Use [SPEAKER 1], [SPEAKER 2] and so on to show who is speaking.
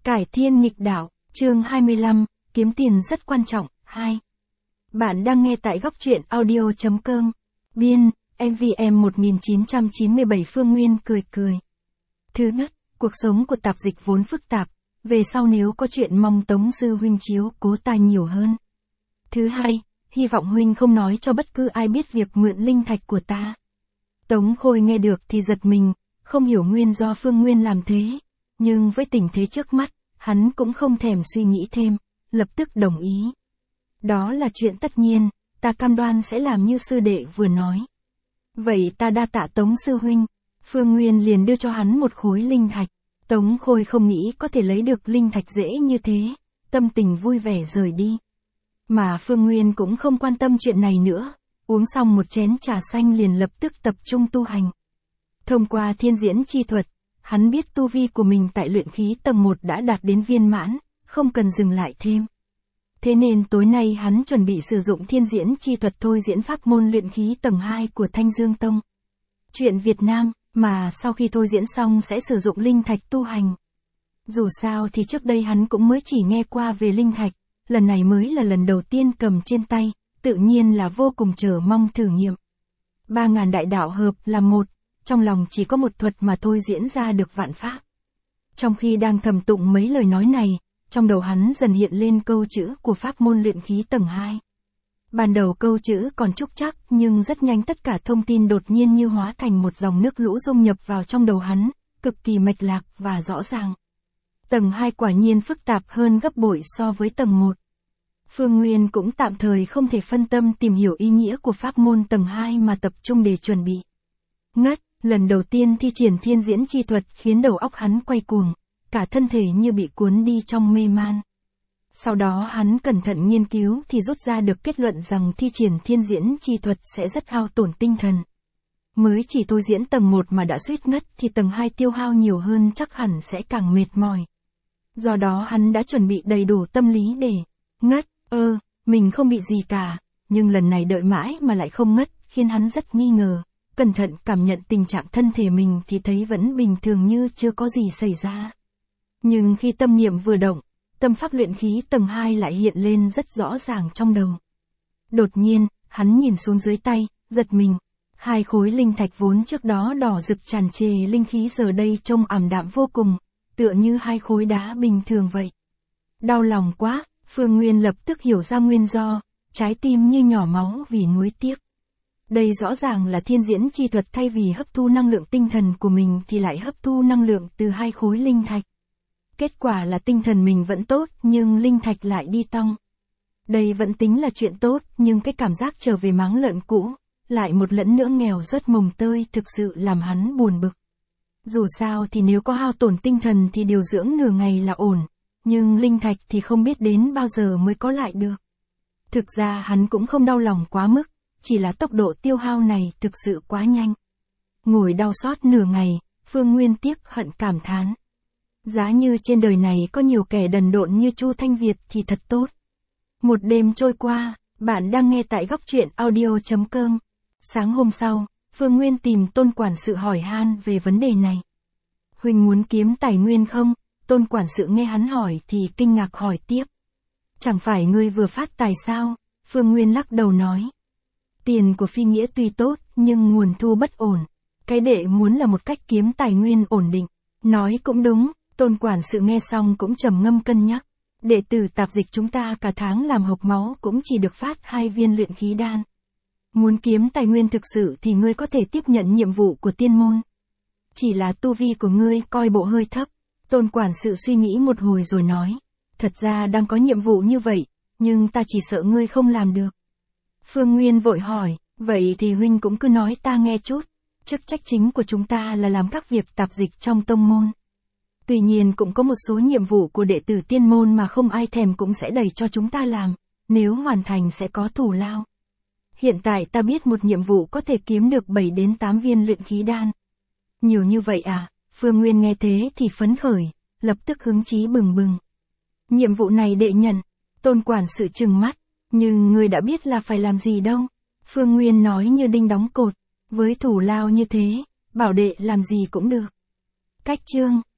[SPEAKER 1] Cải thiên nghịch đạo, chương 25, kiếm tiền rất quan trọng, 2. Bạn đang nghe tại góc truyện audio.com. Biên, MVM 1997 Phương Nguyên cười cười. Thứ nhất, cuộc sống của tạp dịch vốn phức tạp, về sau nếu có chuyện mong Tống sư huynh chiếu cố ta nhiều hơn. Thứ hai, hy vọng huynh không nói cho bất cứ ai biết việc mượn linh thạch của ta. Tống Khôi nghe được thì giật mình, không hiểu nguyên do Phương Nguyên làm thế, nhưng với tình thế trước mắt, hắn cũng không thèm suy nghĩ thêm, lập tức đồng ý. Đó là chuyện tất nhiên, ta cam đoan sẽ làm như sư đệ vừa nói. Vậy ta đa tạ Tống sư huynh. Phương Nguyên liền đưa cho hắn một khối linh thạch. Tống Khôi không nghĩ có thể lấy được linh thạch dễ như thế, tâm tình vui vẻ rời đi. Mà Phương Nguyên cũng không quan tâm chuyện này nữa, uống xong một chén trà xanh liền lập tức tập trung tu hành. Thông qua thiên diễn chi thuật, hắn biết tu vi của mình tại luyện khí tầng 1 đã đạt đến viên mãn, không cần dừng lại thêm. Thế nên tối nay hắn chuẩn bị sử dụng thiên diễn chi thuật thôi diễn pháp môn luyện khí tầng 2 của Thanh Dương Tông. Chuyện Việt Nam, mà sau khi thôi diễn xong sẽ sử dụng linh thạch tu hành. Dù sao thì trước đây hắn cũng mới chỉ nghe qua về linh thạch, lần này mới là lần đầu tiên cầm trên tay, tự nhiên là vô cùng chờ mong thử nghiệm. 3.000 đại đạo hợp là một, trong lòng chỉ có một thuật mà thôi diễn ra được vạn pháp. Trong khi đang thầm tụng mấy lời nói này, trong đầu hắn dần hiện lên câu chữ của pháp môn luyện khí tầng 2. Ban đầu câu chữ còn trúc trắc nhưng rất nhanh tất cả thông tin đột nhiên như hóa thành một dòng nước lũ dung nhập vào trong đầu hắn, cực kỳ mạch lạc và rõ ràng. Tầng 2 quả nhiên phức tạp hơn gấp bội so với tầng 1. Phương Nguyên cũng tạm thời không thể phân tâm tìm hiểu ý nghĩa của pháp môn tầng 2 mà tập trung để chuẩn bị. Ngất, lần đầu tiên thi triển thiên diễn chi thuật khiến đầu óc hắn quay cuồng, cả thân thể như bị cuốn đi trong mê man. Sau đó hắn cẩn thận nghiên cứu thì rút ra được kết luận rằng thi triển thiên diễn chi thuật sẽ rất hao tổn tinh thần. Mới chỉ thôi diễn tầng 1 mà đã suýt ngất thì tầng 2 tiêu hao nhiều hơn chắc hẳn sẽ càng mệt mỏi. Do đó hắn đã chuẩn bị đầy đủ tâm lý để ngất, mình không bị gì cả, nhưng lần này đợi mãi mà lại không ngất, khiến hắn rất nghi ngờ. Cẩn thận cảm nhận tình trạng thân thể mình thì thấy vẫn bình thường như chưa có gì xảy ra. Nhưng khi tâm niệm vừa động, tâm pháp luyện khí tầng 2 lại hiện lên rất rõ ràng trong đầu. Đột nhiên, hắn nhìn xuống dưới tay, giật mình. 2 khối linh thạch vốn trước đó đỏ rực tràn trề linh khí giờ đây trông ảm đạm vô cùng, tựa như 2 khối đá bình thường vậy. Đau lòng quá, Phương Nguyên lập tức hiểu ra nguyên do, trái tim như nhỏ máu vì nuối tiếc. Đây rõ ràng là thiên diễn chi thuật thay vì hấp thu năng lượng tinh thần của mình thì lại hấp thu năng lượng từ 2 khối linh thạch. Kết quả là tinh thần mình vẫn tốt nhưng linh thạch lại đi tong. Đây vẫn tính là chuyện tốt nhưng cái cảm giác trở về máng lợn cũ, lại một lần nữa nghèo rớt mồng tơi thực sự làm hắn buồn bực. Dù sao thì nếu có hao tổn tinh thần thì điều dưỡng nửa ngày là ổn, nhưng linh thạch thì không biết đến bao giờ mới có lại được. Thực ra hắn cũng không đau lòng quá mức, chỉ là tốc độ tiêu hao này thực sự quá nhanh. Ngồi đau xót nửa ngày, Phương Nguyên tiếc hận cảm thán. Giá như trên đời này có nhiều kẻ đần độn như Chu Thanh Việt thì thật tốt. Một đêm trôi qua, bạn đang nghe tại góc truyện audio.com. Sáng hôm sau, Phương Nguyên tìm Tôn quản sự hỏi han về vấn đề này. Huynh muốn kiếm tài nguyên không? Tôn quản sự nghe hắn hỏi thì kinh ngạc hỏi tiếp. Chẳng phải ngươi vừa phát tài sao? Phương Nguyên lắc đầu nói. Tiền của phi nghĩa tuy tốt nhưng nguồn thu bất ổn. Cái đệ muốn là một cách kiếm tài nguyên ổn định. Nói cũng đúng. Tôn quản sự nghe xong cũng trầm ngâm cân nhắc. Đệ tử tạp dịch chúng ta cả tháng làm hộc máu cũng chỉ được phát 2 viên luyện khí đan. Muốn kiếm tài nguyên thực sự thì ngươi có thể tiếp nhận nhiệm vụ của tiên môn. Chỉ là tu vi của ngươi coi bộ hơi thấp. Tôn quản sự suy nghĩ một hồi rồi nói. Thật ra đang có nhiệm vụ như vậy, nhưng ta chỉ sợ ngươi không làm được. Phương Nguyên vội hỏi, vậy thì huynh cũng cứ nói ta nghe chút. Chức trách chính của chúng ta là làm các việc tạp dịch trong tông môn. Tuy nhiên cũng có một số nhiệm vụ của đệ tử tiên môn mà không ai thèm cũng sẽ đẩy cho chúng ta làm, nếu hoàn thành sẽ có thù lao. Hiện tại ta biết một nhiệm vụ có thể kiếm được 7 đến 8 viên luyện khí đan. Nhiều như vậy à? Phương Nguyên nghe thế thì phấn khởi, lập tức hứng chí bừng bừng. Nhiệm vụ này đệ nhận. Tôn quản sự trừng mắt, nhưng ngươi đã biết là phải làm gì đâu. Phương Nguyên nói như đinh đóng cột, với thù lao như thế, bảo đệ làm gì cũng được. Cách chương